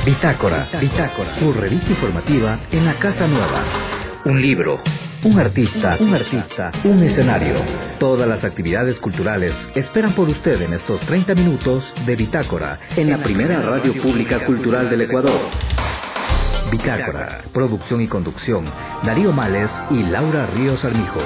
Bitácora, su revista informativa en la Casa Nueva. Un libro, un artista, un escenario. Todas las actividades culturales esperan por usted en estos 30 minutos de Bitácora, en la primera radio pública cultural del Ecuador. Bitácora, producción y conducción, Darío Males y Laura Ríos Armijos.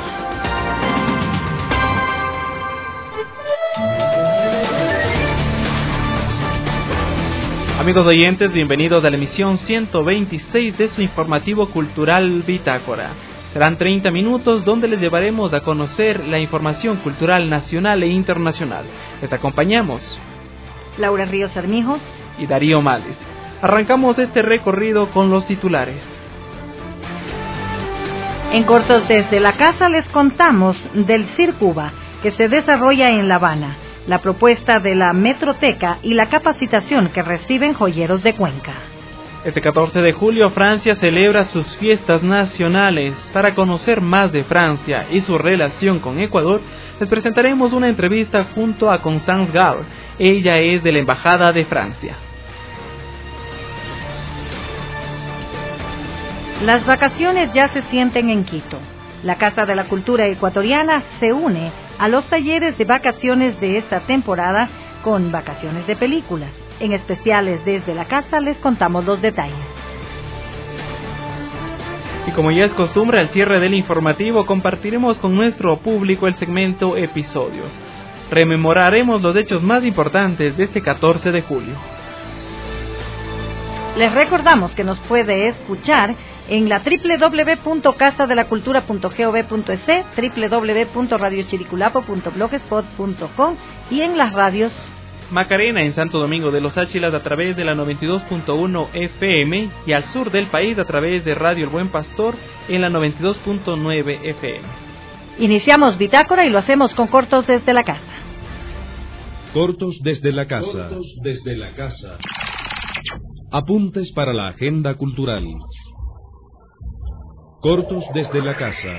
Amigos oyentes, bienvenidos a la emisión 126 de su informativo cultural Bitácora. Serán 30 minutos donde les llevaremos a conocer la información cultural nacional e internacional. Les acompañamos Laura Ríos Armijos y Darío Males. Arrancamos este recorrido con los titulares. En cortos desde la casa les contamos del Circuba que se desarrolla en La Habana, la propuesta de la Metroteca y la capacitación que reciben joyeros de Cuenca. Este 14 de julio Francia celebra sus fiestas nacionales. Para conocer más de Francia y su relación con Ecuador, les presentaremos una entrevista junto a Constance Gall. Ella es de la Embajada de Francia. Las vacaciones ya se sienten en Quito. La Casa de la Cultura Ecuatoriana se une a los talleres de vacaciones de esta temporada con vacaciones de películas. En especiales desde la casa les contamos los detalles. Y como ya es costumbre, al cierre del informativo compartiremos con nuestro público el segmento Episodios. Rememoraremos los hechos más importantes de este 14 de julio. Les recordamos que nos puede escuchar en la www.casadelacultura.gov.es, www.radiochiriculapo.blogspot.com y en las radios Macarena en Santo Domingo de los Áchilas a través de la 92.1 FM y al sur del país a través de Radio El Buen Pastor en la 92.9 FM. Iniciamos Bitácora y lo hacemos con cortos desde la casa. Cortos desde la casa. Apuntes para la agenda cultural. Cortos desde la casa.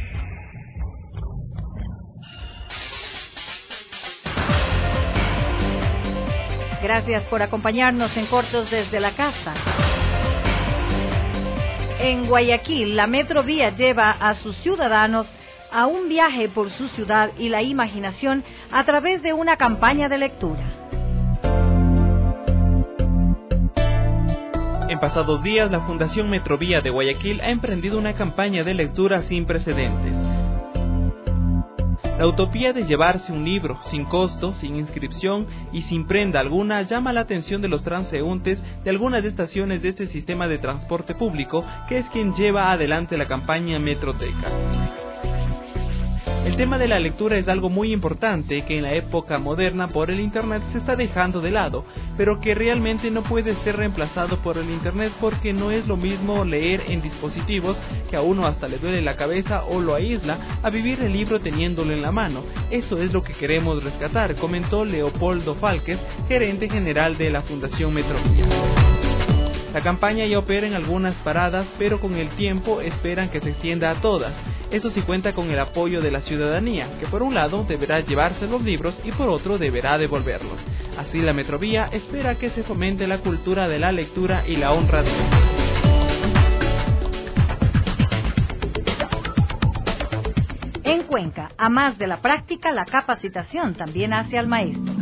Gracias por acompañarnos en Cortos desde la casa. En Guayaquil, la Metrovía lleva a sus ciudadanos a un viaje por su ciudad y la imaginación a través de una campaña de lectura. En pasados días, la Fundación Metrovía de Guayaquil ha emprendido una campaña de lectura sin precedentes. La utopía de llevarse un libro sin costo, sin inscripción y sin prenda alguna llama la atención de los transeúntes de algunas estaciones de este sistema de transporte público, que es quien lleva adelante la campaña Metroteca. El tema de la lectura es algo muy importante que en la época moderna por el Internet se está dejando de lado, pero que realmente no puede ser reemplazado por el Internet porque no es lo mismo leer en dispositivos que a uno hasta le duele la cabeza o lo aísla a vivir el libro teniéndolo en la mano. Eso es lo que queremos rescatar, comentó Leopoldo Falques, gerente general de la Fundación Metrovía. La campaña ya opera en algunas paradas, pero con el tiempo esperan que se extienda a todas. Eso sí cuenta con el apoyo de la ciudadanía, que por un lado deberá llevarse los libros y por otro deberá devolverlos. Así la Metrovía espera que se fomente la cultura de la lectura y la honradez. En Cuenca, a más de la práctica, la capacitación también hace al maestro.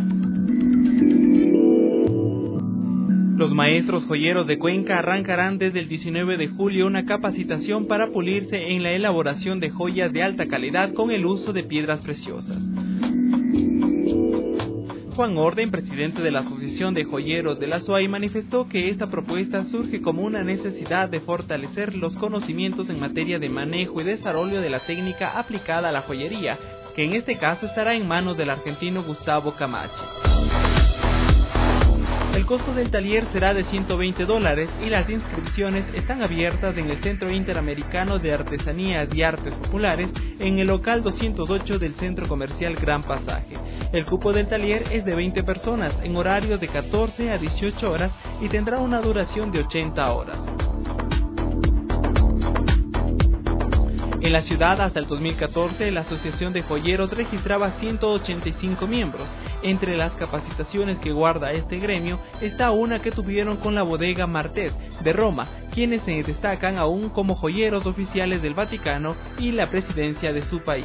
Los maestros joyeros de Cuenca arrancarán desde el 19 de julio una capacitación para pulirse en la elaboración de joyas de alta calidad con el uso de piedras preciosas. Juan Orden, presidente de la Asociación de Joyeros de la SUAY, manifestó que esta propuesta surge como una necesidad de fortalecer los conocimientos en materia de manejo y desarrollo de la técnica aplicada a la joyería, que en este caso estará en manos del argentino Gustavo Camachi. El costo del taller será de $120 y las inscripciones están abiertas en el Centro Interamericano de Artesanías y Artes Populares en el local 208 del Centro Comercial Gran Pasaje. El cupo del taller es de 20 personas en horarios de 14 a 18 horas y tendrá una duración de 80 horas. En la ciudad, hasta el 2014, la Asociación de Joyeros registraba 185 miembros. Entre las capacitaciones que guarda este gremio está una que tuvieron con la bodega Martet de Roma, quienes se destacan aún como joyeros oficiales del Vaticano y la presidencia de su país.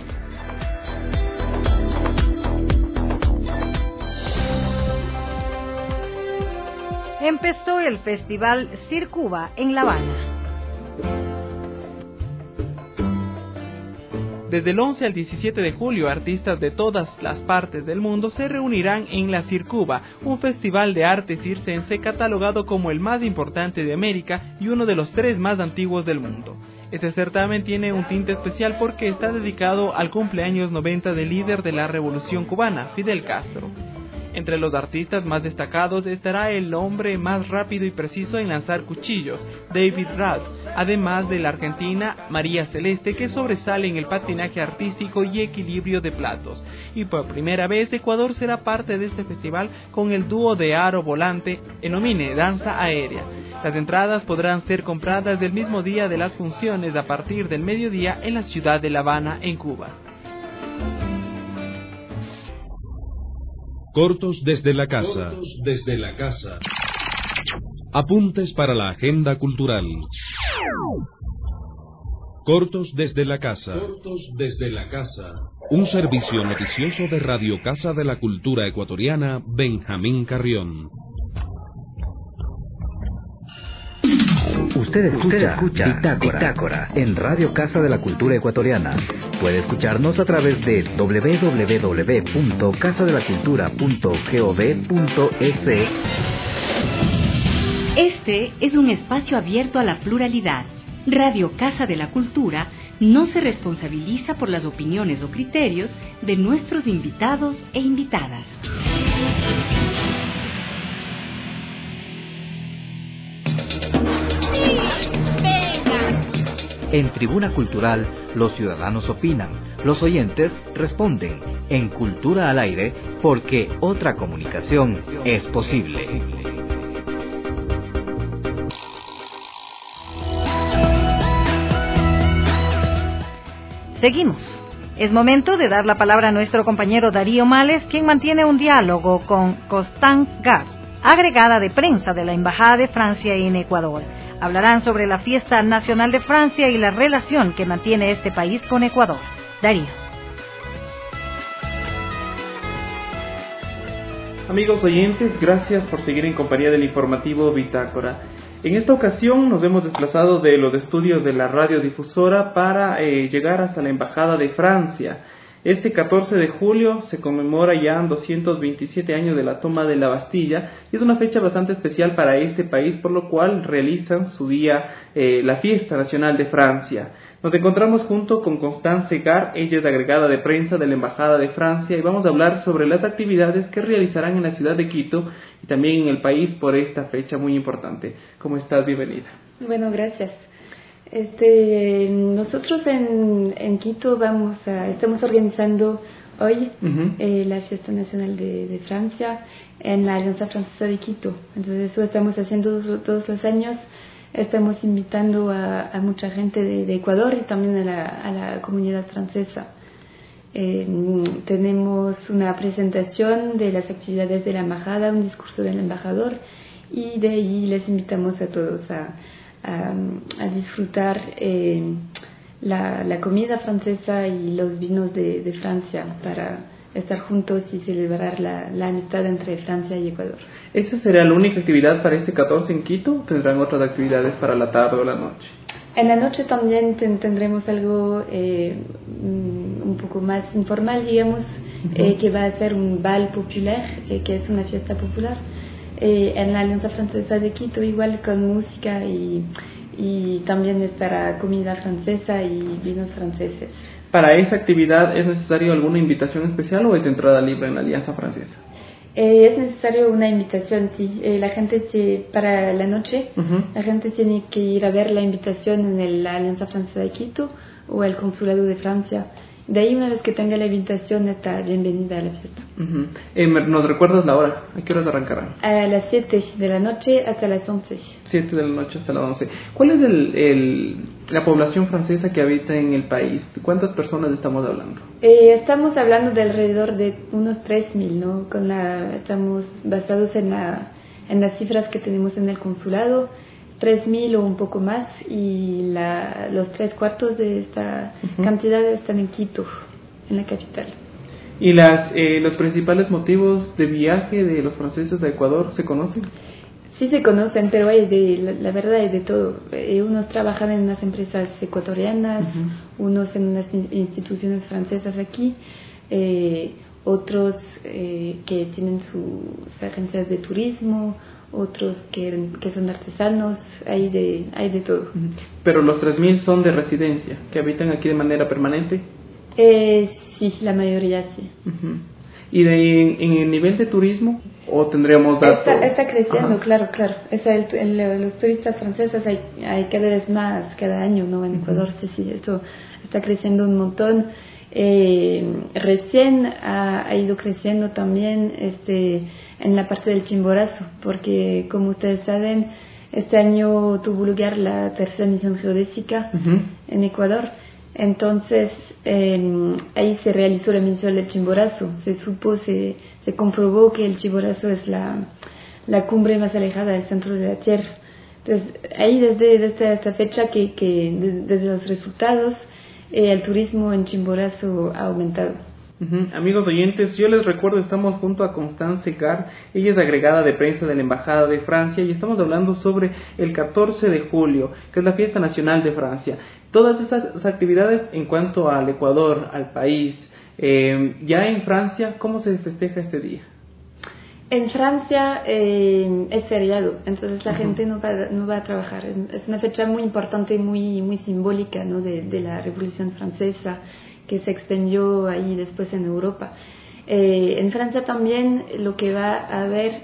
Empezó el festival Circuba en La Habana. Desde el 11 al 17 de julio, artistas de todas las partes del mundo se reunirán en la Circuba, un festival de arte circense catalogado como el más importante de América y uno de los 3 más antiguos del mundo. Este certamen tiene un tinte especial porque está dedicado al cumpleaños 90 del líder de la Revolución Cubana, Fidel Castro. Entre los artistas más destacados estará el hombre más rápido y preciso en lanzar cuchillos, David Rath, además de la argentina María Celeste, que sobresale en el patinaje artístico y equilibrio de platos. Y por primera vez Ecuador será parte de este festival con el dúo de aro volante Enomine Danza Aérea. Las entradas podrán ser compradas del mismo día de las funciones a partir del mediodía en la ciudad de La Habana, en Cuba. Cortos desde la casa. Apuntes para la agenda cultural. Cortos desde la casa. Un servicio noticioso de Radio Casa de la Cultura Ecuatoriana, Benjamín Carrión. Usted escucha Bitácora en Radio Casa de la Cultura Ecuatoriana. Puede escucharnos a través de www.casadelacultura.gov.es. Este es un espacio abierto a la pluralidad. Radio Casa de la Cultura no se responsabiliza por las opiniones o criterios de nuestros invitados e invitadas. En Tribuna Cultural, los ciudadanos opinan, los oyentes responden. En Cultura al Aire, porque otra comunicación es posible. Seguimos. Es momento de dar la palabra a nuestro compañero Darío Males, quien mantiene un diálogo con Constance Gard, agregada de prensa de la Embajada de Francia en Ecuador. Hablarán sobre la Fiesta Nacional de Francia y la relación que mantiene este país con Ecuador. Darío. Amigos oyentes, gracias por seguir en compañía del informativo Bitácora. En esta ocasión nos hemos desplazado de los estudios de la radiodifusora para llegar hasta la Embajada de Francia. Este 14 de julio se conmemora ya 227 años de la toma de la Bastilla y es una fecha bastante especial para este país, por lo cual realizan su día la Fiesta Nacional de Francia. Nos encontramos junto con Constance Gard, ella es agregada de prensa de la Embajada de Francia y vamos a hablar sobre las actividades que realizarán en la ciudad de Quito y también en el país por esta fecha muy importante. ¿Cómo estás? Bienvenida. Bueno, gracias. Nosotros en Quito estamos organizando hoy la Fiesta Nacional de Francia en la Alianza Francesa de Quito. Entonces eso estamos haciendo todos los años. Estamos invitando a mucha gente de Ecuador y también a la comunidad francesa. Tenemos una presentación de las actividades de la embajada, un discurso del embajador y de ahí les invitamos a todos a disfrutar la comida francesa y los vinos de Francia para estar juntos y celebrar la amistad entre Francia y Ecuador. ¿Esa será la única actividad para este 14 en Quito o tendrán otras actividades para la tarde o la noche? En la noche también tendremos algo un poco más informal, digamos, que va a ser un bal popular, que es una fiesta popular. En la Alianza Francesa de Quito igual con música y también estará comida francesa y vinos franceses. ¿Para esa actividad es necesario alguna invitación especial o es de entrada libre en la Alianza Francesa? Es necesario una invitación, sí. La gente para la noche, la gente tiene que ir a ver la invitación en la Alianza Francesa de Quito o el Consulado de Francia De ahí, una vez que tenga la invitación, está bienvenida a la fiesta. ¿Nos recuerdas la hora? ¿A qué horas arrancarán? A las 7 de la noche hasta las 11. 7 de la noche hasta las 11. ¿Cuál es la población francesa que habita en el país? ¿Cuántas personas estamos hablando? Estamos hablando de alrededor de unos 3.000, ¿no? Estamos basados en las cifras que tenemos en el consulado, 3.000 o un poco más, y los 3/4 de esta cantidad están en Quito, en la capital. ¿Y los principales motivos de viaje de los franceses de Ecuador se conocen? Sí se conocen, pero la verdad hay de todo. Unos trabajan en unas empresas ecuatorianas, unos en unas instituciones francesas aquí, otros que tienen sus agencias de turismo, otros que son artesanos, hay de todo. ¿Pero los 3.000 son de residencia, que habitan aquí de manera permanente? Sí, la mayoría sí. ¿Y en el nivel de turismo? ¿O tendríamos datos? Está creciendo, claro. Los turistas franceses hay cada vez más, cada año, ¿no? En Ecuador, sí, eso está creciendo un montón. Recién ha ido creciendo también en la parte del Chimborazo, porque como ustedes saben, este año tuvo lugar la tercera misión geodésica en Ecuador. Entonces, ahí se realizó la misión del Chimborazo. Se comprobó que el Chimborazo es la cumbre más alejada del centro de la Tierra. Entonces, ahí desde esta fecha desde los resultados, el turismo en Chimborazo ha aumentado. Amigos oyentes, yo les recuerdo, estamos junto a Constance Gar, ella es agregada de prensa de la Embajada de Francia, y estamos hablando sobre el 14 de julio, que es la fiesta nacional de Francia. Todas estas actividades en cuanto al Ecuador, al país, ya en Francia, ¿cómo se festeja este día? En Francia es feriado, entonces la gente no va a trabajar. Es una fecha muy importante, muy, muy simbólica, ¿no? de la Revolución Francesa, que se extendió ahí después en Europa. En Francia también lo que va a haber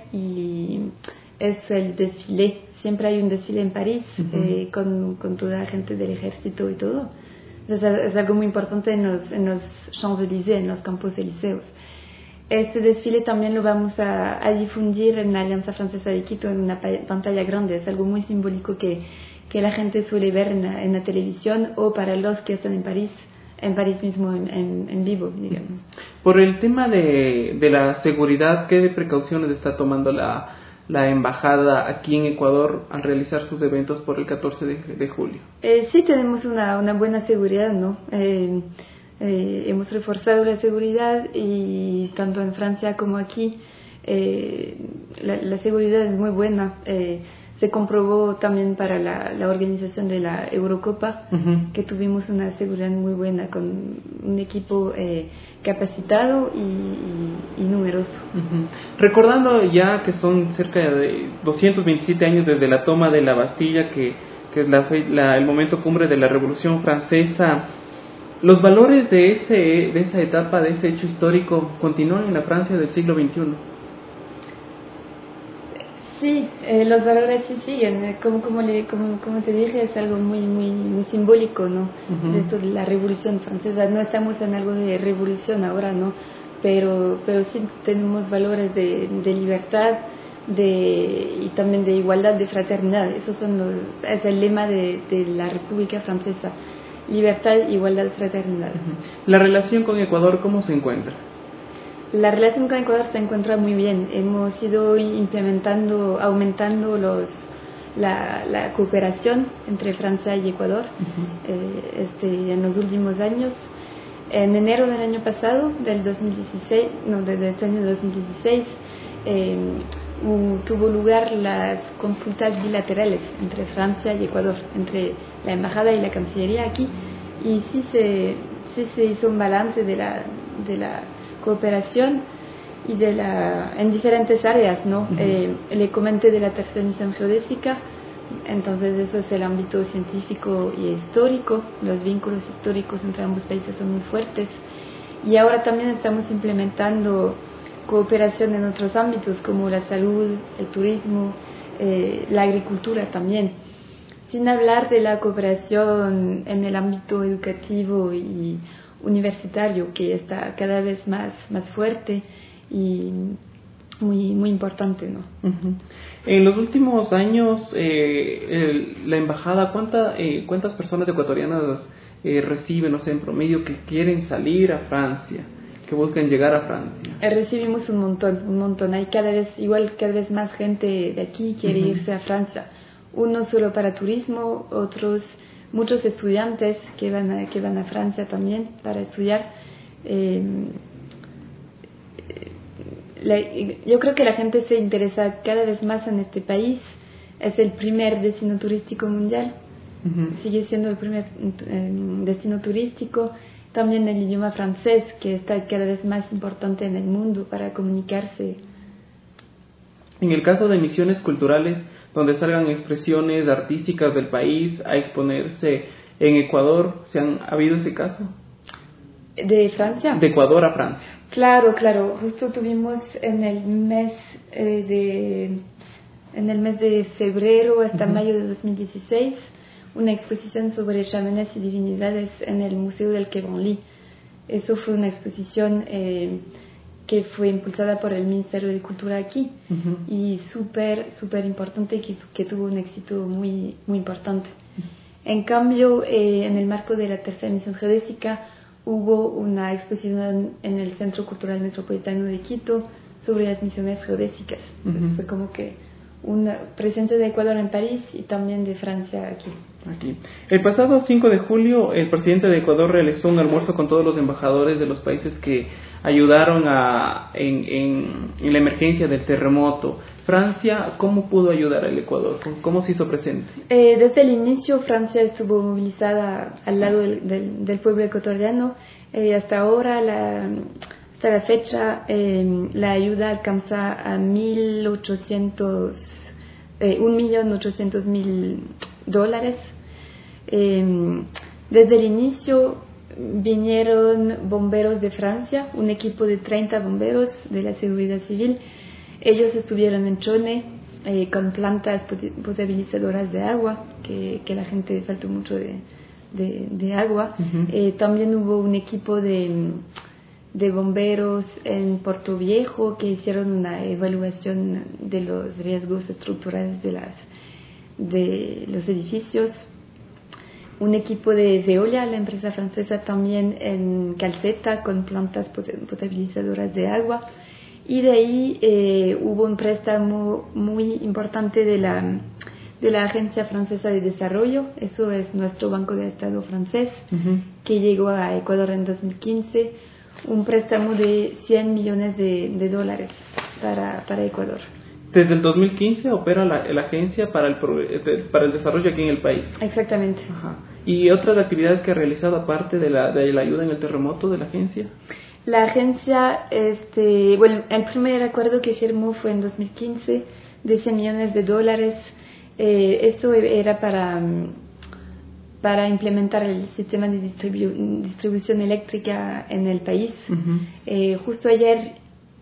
es el desfile. Siempre hay un desfile en París con toda la gente del ejército y todo. Entonces, es algo muy importante en los Champs-Élysées, en los Campos Elíseos. Este desfile también lo vamos a difundir en la Alianza Francesa de Quito en una pantalla grande. Es algo muy simbólico que la gente suele ver en la televisión, o para los que están en París mismo en vivo, digamos. Por el tema de la seguridad, ¿qué precauciones está tomando la embajada aquí en Ecuador al realizar sus eventos por el 14 de julio? Sí, tenemos una buena seguridad, ¿no? Hemos reforzado la seguridad, y tanto en Francia como aquí la seguridad es muy buena. Se comprobó también para la organización de la Eurocopa, que tuvimos una seguridad muy buena con un equipo capacitado y numeroso. Recordando ya que son cerca de 227 años desde la toma de la Bastilla, que es el momento cumbre de la Revolución Francesa, ¿los valores de esa etapa, de ese hecho histórico, continúan en la Francia del siglo XXI? Sí, los valores sí siguen. Como te dije, es algo muy, muy, muy simbólico, ¿no? De esto de la Revolución Francesa. No estamos en algo de revolución ahora, ¿no? Pero sí tenemos valores de libertad, y también de igualdad, de fraternidad. Esos es el lema de la República Francesa: libertad, igualdad, fraternidad. ¿La relación con Ecuador cómo se encuentra? La relación con Ecuador se encuentra muy bien. Hemos ido aumentando la cooperación entre Francia y Ecuador en los últimos años. En enero del año pasado, desde este año 2016, tuvo lugar las consultas bilaterales entre Francia y Ecuador, entre la embajada y la cancillería aquí, y sí se hizo un balance de la cooperación y en diferentes áreas, ¿no? Le comenté de la tercera misión geodésica. Entonces eso es el ámbito científico y histórico. Los vínculos históricos entre ambos países son muy fuertes, y ahora también estamos implementando cooperación en otros ámbitos como la salud, el turismo, la agricultura también, sin hablar de la cooperación en el ámbito educativo universitario que está cada vez más fuerte y muy importante, ¿no? Uh-huh. En los últimos años, la embajada, ¿cuántas personas ecuatorianas reciben, no sé, en promedio, que quieren salir a Francia, que buscan llegar a Francia? Recibimos un montón. Hay cada vez más gente de aquí quiere uh-huh. irse a Francia. Uno solo para turismo, otros muchos estudiantes que van a Francia también para estudiar. Yo creo que la gente se interesa cada vez más en este país. Es el primer destino turístico mundial. Uh-huh. Sigue siendo el primer destino turístico. También el idioma francés, que está cada vez más importante en el mundo para comunicarse. En el caso de misiones culturales, donde salgan expresiones artísticas del país a exponerse en Ecuador, ¿ha habido ese caso? ¿De Francia? De Ecuador a Francia. Claro. Justo tuvimos en el mes de febrero hasta uh-huh. mayo de 2016 una exposición sobre chamanes y divinidades en el Museo del Quai Branly. Eso fue una exposición que fue impulsada por el Ministerio de Cultura aquí uh-huh. y súper importante, que tuvo un éxito muy importante. Uh-huh. En cambio, en el marco de la tercera misión geodésica, hubo una exposición en el Centro Cultural Metropolitano de Quito sobre las misiones geodésicas. Uh-huh. Fue como que una presencia de Ecuador en París y también de Francia aquí. El pasado 5 de julio, el presidente de Ecuador realizó un almuerzo con todos los embajadores de los países que ayudaron en la emergencia del terremoto. Francia, ¿cómo pudo ayudar al Ecuador? ¿Cómo se hizo presente? Desde el inicio, Francia estuvo movilizada al lado del pueblo ecuatoriano. Hasta ahora, hasta la fecha, la ayuda alcanza a $1.800.000. Desde el inicio vinieron bomberos de Francia, un equipo de 30 bomberos de la seguridad civil. Ellos estuvieron en Chone con plantas potabilizadoras de agua, que la gente faltó mucho de agua. Uh-huh. También hubo un equipo de bomberos en Puerto Viejo que hicieron una evaluación de los riesgos estructurales de los edificios. Un equipo de Veolia, la empresa francesa, también en Calceta con plantas potabilizadoras de agua. Y de ahí hubo un préstamo muy importante de la Agencia Francesa de Desarrollo. Eso es nuestro Banco de Estado francés, uh-huh. que llegó a Ecuador en 2015. Un préstamo de $100 millones para Ecuador. Desde el 2015 opera la agencia para el desarrollo aquí en el país. Exactamente. Ajá. ¿Y otras actividades que ha realizado aparte de la ayuda en el terremoto de la agencia? La agencia, el primer acuerdo que firmó fue en 2015 de $100 millones. Esto era para implementar el sistema de distribución eléctrica en el país. Uh-huh. Justo ayer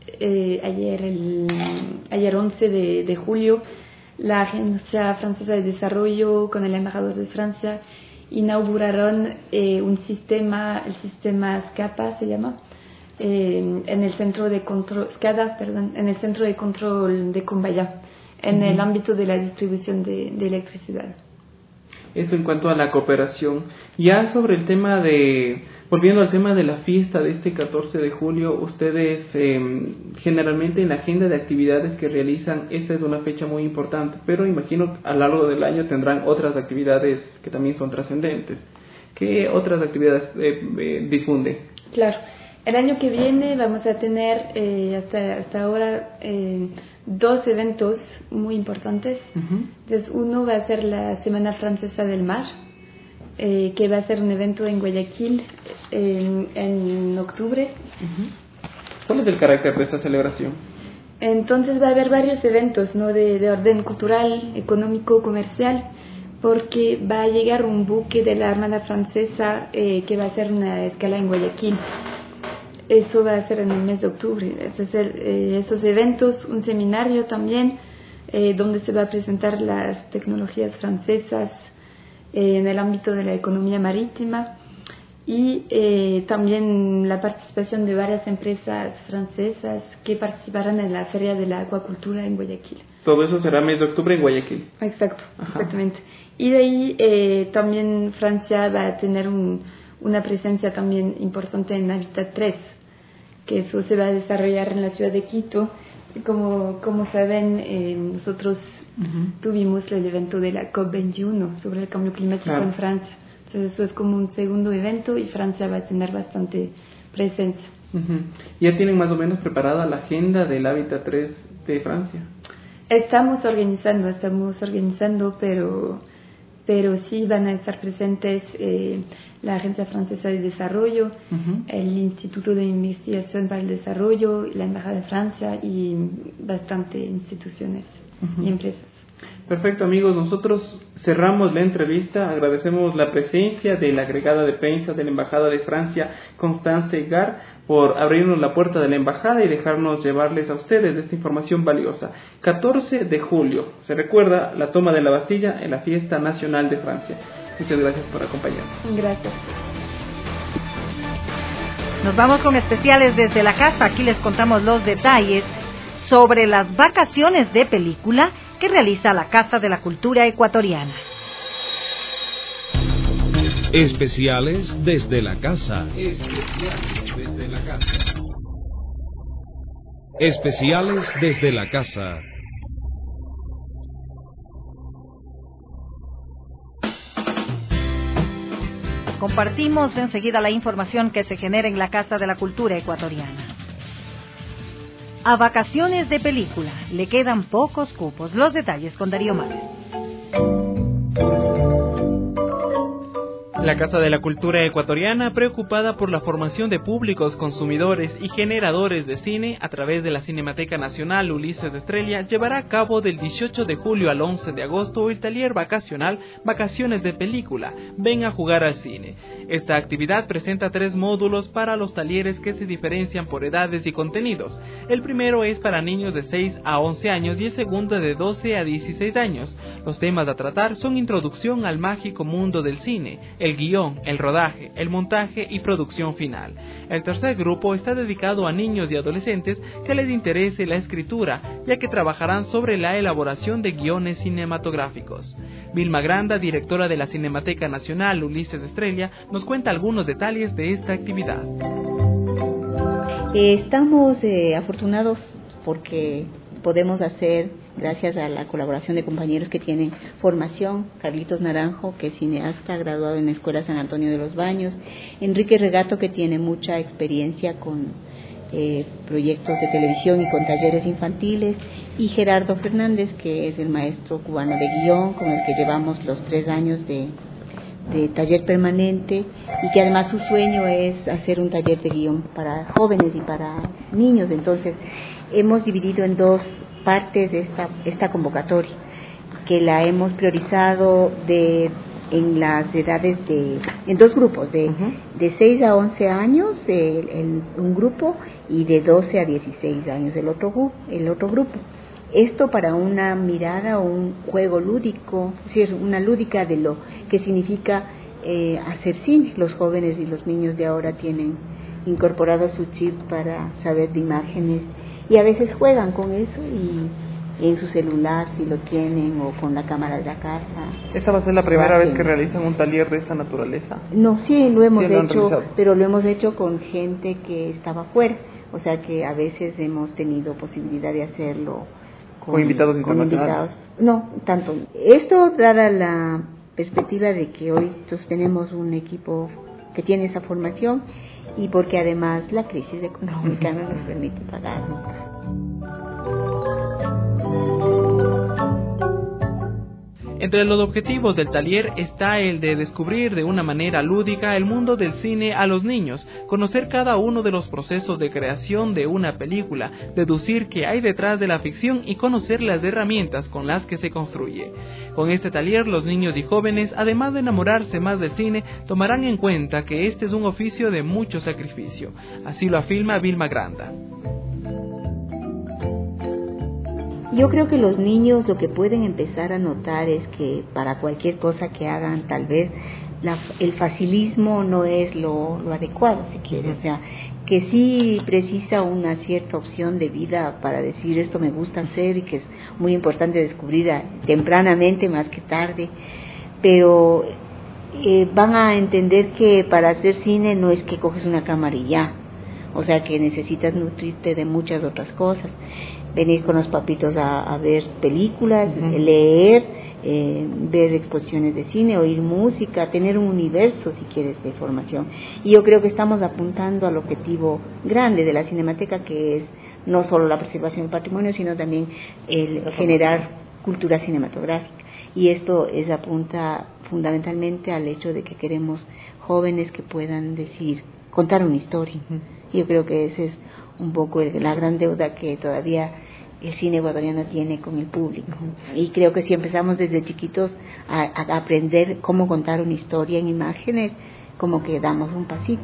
11 de julio, la Agencia Francesa de Desarrollo con el embajador de Francia inauguraron el sistema SCAPA se llama, en el centro de control en el centro de control de Cumbayá, en el ámbito de la distribución de electricidad. Eso en cuanto a la cooperación. Ya sobre el tema volviendo al tema de la fiesta de este 14 de julio, ustedes generalmente en la agenda de actividades que realizan, esta es una fecha muy importante, pero imagino a lo largo del año tendrán otras actividades que también son trascendentes. ¿Qué otras actividades difunden? Claro, el año que viene vamos a tener hasta ahora 2 eventos muy importantes. Uh-huh. Entonces, uno va a ser la Semana Francesa del Mar, que va a ser un evento en Guayaquil en octubre. Uh-huh. ¿Cuál es el carácter de esta celebración? Entonces va a haber varios eventos, ¿no? de orden cultural, económico, comercial, porque va a llegar un buque de la Armada Francesa que va a hacer una escala en Guayaquil. Eso va a ser en el mes de octubre. Esos eventos, un seminario también, donde se va a presentar las tecnologías francesas en el ámbito de la economía marítima. y también la participación de varias empresas francesas que participarán en la Feria de la Acuacultura en Guayaquil. Todo eso será mes de octubre en Guayaquil. Exacto, exactamente. Y de ahí también Francia va a tener una presencia también importante en Hábitat 3, que eso se va a desarrollar en la ciudad de Quito. Como saben, nosotros tuvimos el evento de la COP21 sobre el cambio climático en Francia. Entonces eso es como un segundo evento y Francia va a tener bastante presencia. ¿Ya tienen más o menos preparada la agenda del Hábitat 3 de Francia? Estamos organizando, pero sí van a estar presentes la Agencia Francesa de Desarrollo, el Instituto de Investigación para el Desarrollo, la Embajada de Francia y bastantes instituciones y empresas. Perfecto, amigos, nosotros cerramos la entrevista. Agradecemos la presencia de la agregada de prensa de la Embajada de Francia, Constance Gar, por abrirnos la puerta de la Embajada y dejarnos llevarles a ustedes esta información valiosa. 14 de julio, se recuerda la toma de la Bastilla en la Fiesta Nacional de Francia. Muchas gracias por acompañarnos. Gracias. Nos vamos con especiales desde la casa. Aquí les contamos los detalles sobre las vacaciones de película que realiza la Casa de la Cultura Ecuatoriana. Especiales desde la casa. Especiales desde la casa. Especiales desde la casa. Compartimos enseguida la información que se genera en la Casa de la Cultura Ecuatoriana. A vacaciones de película le quedan pocos cupos. Los detalles con Darío Márquez. La Casa de la Cultura Ecuatoriana, preocupada por la formación de públicos consumidores y generadores de cine a través de la Cinemateca Nacional Ulises Estrella, llevará a cabo del 18 de julio al 11 de agosto el taller vacacional Vacaciones de Película, Ven a jugar al cine. Esta actividad presenta 3 módulos para los talleres que se diferencian por edades y contenidos. El primero es para niños de 6 a 11 años y el segundo de 12 a 16 años. Los temas a tratar son introducción al mágico mundo del cine, el guión, el rodaje, el montaje y producción final. El tercer grupo está dedicado a niños y adolescentes que les interese la escritura, ya que trabajarán sobre la elaboración de guiones cinematográficos. Vilma Granda, directora de la Cinemateca Nacional Ulises Estrella, nos cuenta algunos detalles de esta actividad. Estamos afortunados porque podemos hacer, gracias a la colaboración de compañeros que tienen formación, Carlitos Naranjo, que es cineasta, graduado en la Escuela San Antonio de los Baños, Enrique Regato, que tiene mucha experiencia con proyectos de televisión y con talleres infantiles, y Gerardo Fernández, que es el maestro cubano de guión, con el que llevamos los 3 años de taller permanente, y que además su sueño es hacer un taller de guión para jóvenes y para niños. Entonces hemos dividido en 2 partes esta convocatoria, que la hemos priorizado en las edades en 2 grupos, de 6 a 11 años un grupo, y de 12 a 16 años el otro grupo. Esto para una mirada o un juego lúdico, es decir, una lúdica de lo que significa hacer cine. Los jóvenes y los niños de ahora tienen incorporado su chip para saber de imágenes, y a veces juegan con eso y en su celular, si lo tienen, o con la cámara de la casa. ¿Esta va a ser la primera vez que realizan un taller de esta naturaleza? No, sí, lo hemos hecho, pero lo hemos hecho con gente que estaba fuera, o sea que a veces hemos tenido posibilidad de hacerlo con invitados internacionales. No, tanto. Esto, dada la perspectiva de que hoy tenemos un equipo que tiene esa formación, y porque además la crisis económica no nos permite pagar nunca. Entre los objetivos del taller está el de descubrir de una manera lúdica el mundo del cine a los niños, conocer cada uno de los procesos de creación de una película, deducir qué hay detrás de la ficción y conocer las herramientas con las que se construye. Con este taller, los niños y jóvenes, además de enamorarse más del cine, tomarán en cuenta que este es un oficio de mucho sacrificio. Así lo afirma Vilma Granda. Yo creo que los niños lo que pueden empezar a notar es que para cualquier cosa que hagan, tal vez el facilismo no es lo adecuado, si quiere, o sea, que sí precisa una cierta opción de vida para decir esto me gusta hacer, y que es muy importante descubrir tempranamente más que tarde, pero van a entender que para hacer cine no es que coges una cámara y ya, o sea que necesitas nutrirte de muchas otras cosas, venir con los papitos a ver películas, leer, ver exposiciones de cine, oír música, tener un universo, si quieres, de formación. Y yo creo que estamos apuntando al objetivo grande de la Cinemateca, que es no solo la preservación del patrimonio, sino también el generar cultura cinematográfica. Y esto apunta fundamentalmente al hecho de que queremos jóvenes que puedan contar una historia. Yo creo que ese es un poco la gran deuda que todavía el cine ecuatoriano tiene con el público. Y creo que si empezamos desde chiquitos a aprender cómo contar una historia en imágenes, como que damos un pasito.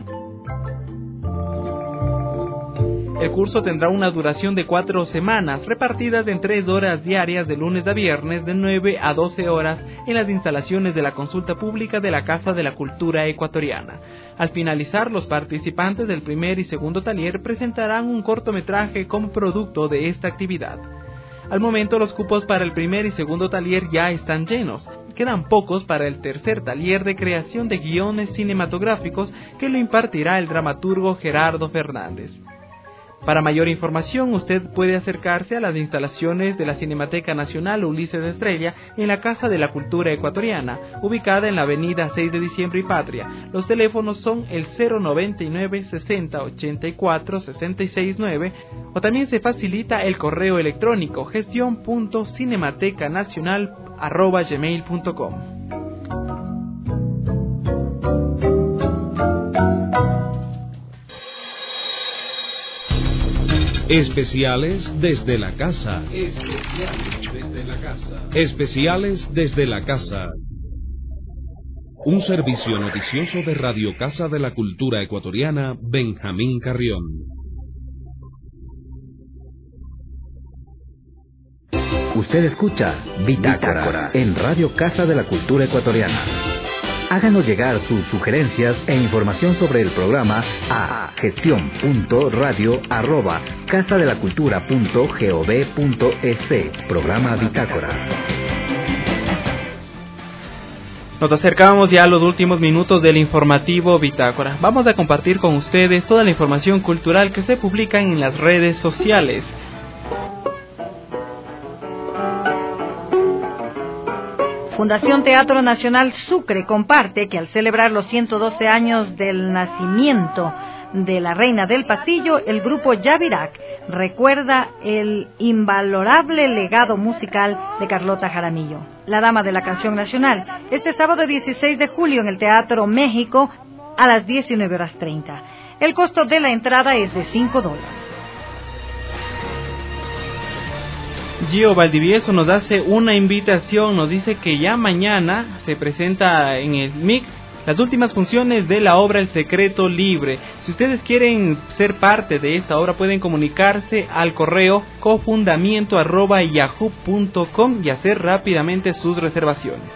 El curso tendrá una duración de 4 semanas, repartidas en 3 horas diarias de lunes a viernes, de 9 a 12 horas, en las instalaciones de la consulta pública de la Casa de la Cultura Ecuatoriana. Al finalizar, los participantes del primer y segundo taller presentarán un cortometraje como producto de esta actividad. Al momento, los cupos para el primer y segundo taller ya están llenos. Quedan pocos para el tercer taller de creación de guiones cinematográficos, que lo impartirá el dramaturgo Gerardo Fernández. Para mayor información, usted puede acercarse a las instalaciones de la Cinemateca Nacional Ulises Estrella en la Casa de la Cultura Ecuatoriana, ubicada en la avenida 6 de Diciembre y Patria. Los teléfonos son el 099 60 84 66 9, o también se facilita el correo electrónico gestion.cinematecanacional@gmail.com. Especiales desde la casa. Especiales desde la casa. Un servicio noticioso de Radio Casa de la Cultura Ecuatoriana, Benjamín Carrión. Usted escucha Bitácora en Radio Casa de la Cultura Ecuatoriana. Háganos llegar sus sugerencias e información sobre el programa a gestion.radio@casadelacultura.gov.es. Programa Bitácora. Nos acercamos ya a los últimos minutos del informativo Bitácora. Vamos a compartir con ustedes toda la información cultural que se publica en las redes sociales. Fundación Teatro Nacional Sucre comparte que al celebrar los 112 años del nacimiento de la Reina del Pasillo, el grupo Yavirac recuerda el invalorable legado musical de Carlota Jaramillo, la dama de la canción nacional, este sábado 16 de julio en el Teatro México a las 19:30. El costo de la entrada es de $5. Gio Valdivieso nos hace una invitación, nos dice que ya mañana se presenta en el MIC las últimas funciones de la obra El Secreto Libre. Si ustedes quieren ser parte de esta obra, pueden comunicarse al correo cofundamiento@yahoo.com y hacer rápidamente sus reservaciones.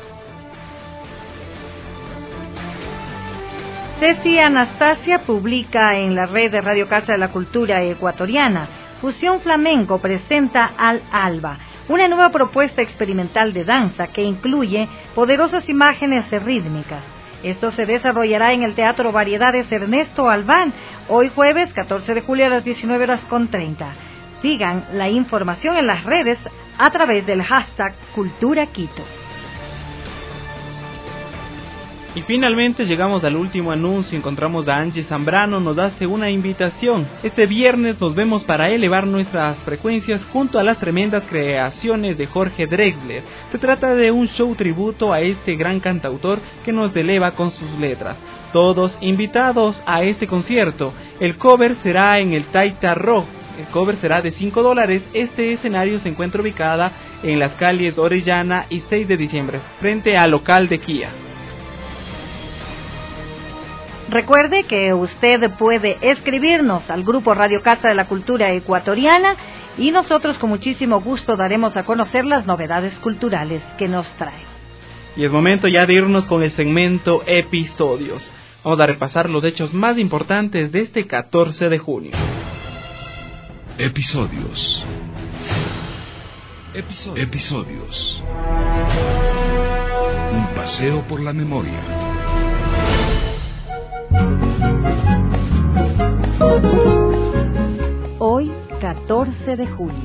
Ceci Anastasia publica en la red de Radio Casa de la Cultura Ecuatoriana: Fusión Flamenco presenta Al Alba, una nueva propuesta experimental de danza que incluye poderosas imágenes rítmicas. Esto se desarrollará en el Teatro Variedades Ernesto Albán, hoy jueves 14 de julio a las 19:30. Sigan la información en las redes a través del hashtag Cultura Quito. Y finalmente llegamos al último anuncio. Encontramos a Angie Zambrano, nos hace una invitación. Este viernes nos vemos para elevar nuestras frecuencias junto a las tremendas creaciones de Jorge Drexler. Se trata de un show tributo a este gran cantautor que nos eleva con sus letras. Todos invitados a este concierto. El cover será en el Taita Rock. El cover será de $5. Este escenario se encuentra ubicada en las calles Orellana y 6 de diciembre, frente al local de Kia. Recuerde que usted puede escribirnos al grupo Radio Casa de la Cultura Ecuatoriana y nosotros con muchísimo gusto daremos a conocer las novedades culturales que nos trae. Y es momento ya de irnos con el segmento Episodios. Vamos a repasar los hechos más importantes de este 14 de junio. Episodios. Un paseo por la memoria. Hoy, 14 de julio.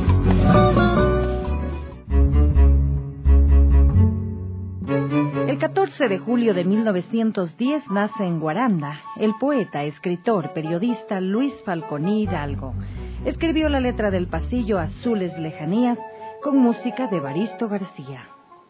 El 14 de julio de 1910 nace en Guaranda el poeta, escritor, periodista Luis Falconi Hidalgo. Escribió la letra del Pasillo Azules Lejanías con música de Evaristo García.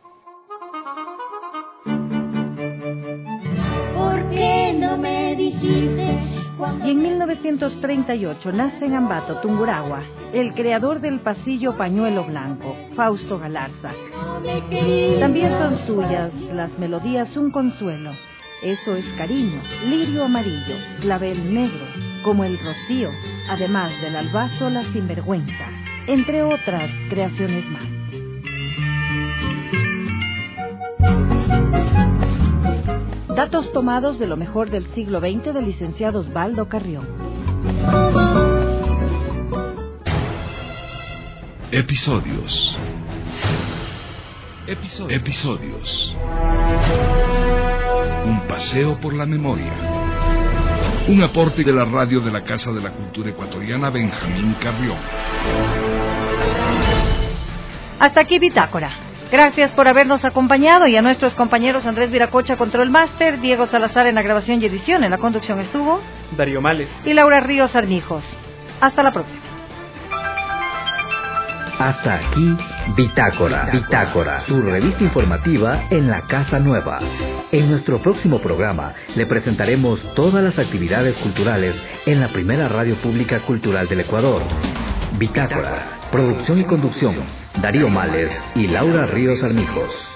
¿Por qué no me dijiste? Y en 1938 nace en Ambato, Tungurahua, el creador del pasillo Pañuelo Blanco, Fausto Galarza. También son suyas las melodías Un Consuelo, Eso es Cariño, Lirio Amarillo, Clavel Negro, Como el Rocío, además del Albazo La Sinvergüenza, entre otras creaciones más. Datos tomados de lo mejor del siglo XX del licenciado Osvaldo Carrión. Episodios. Un paseo por la memoria. Un aporte de la radio de la Casa de la Cultura Ecuatoriana Benjamín Carrión. Hasta aquí Bitácora. Gracias por habernos acompañado y a nuestros compañeros Andrés Viracocha, Control Master, Diego Salazar en la grabación y edición. En la conducción estuvo Darío Males y Laura Ríos Armijos. Hasta la próxima. Hasta aquí Bitácora, su revista informativa en la Casa Nueva. En nuestro próximo programa le presentaremos todas las actividades culturales en la primera radio pública cultural del Ecuador. Bitácora, producción y conducción, Darío Males y Laura Ríos Armijos.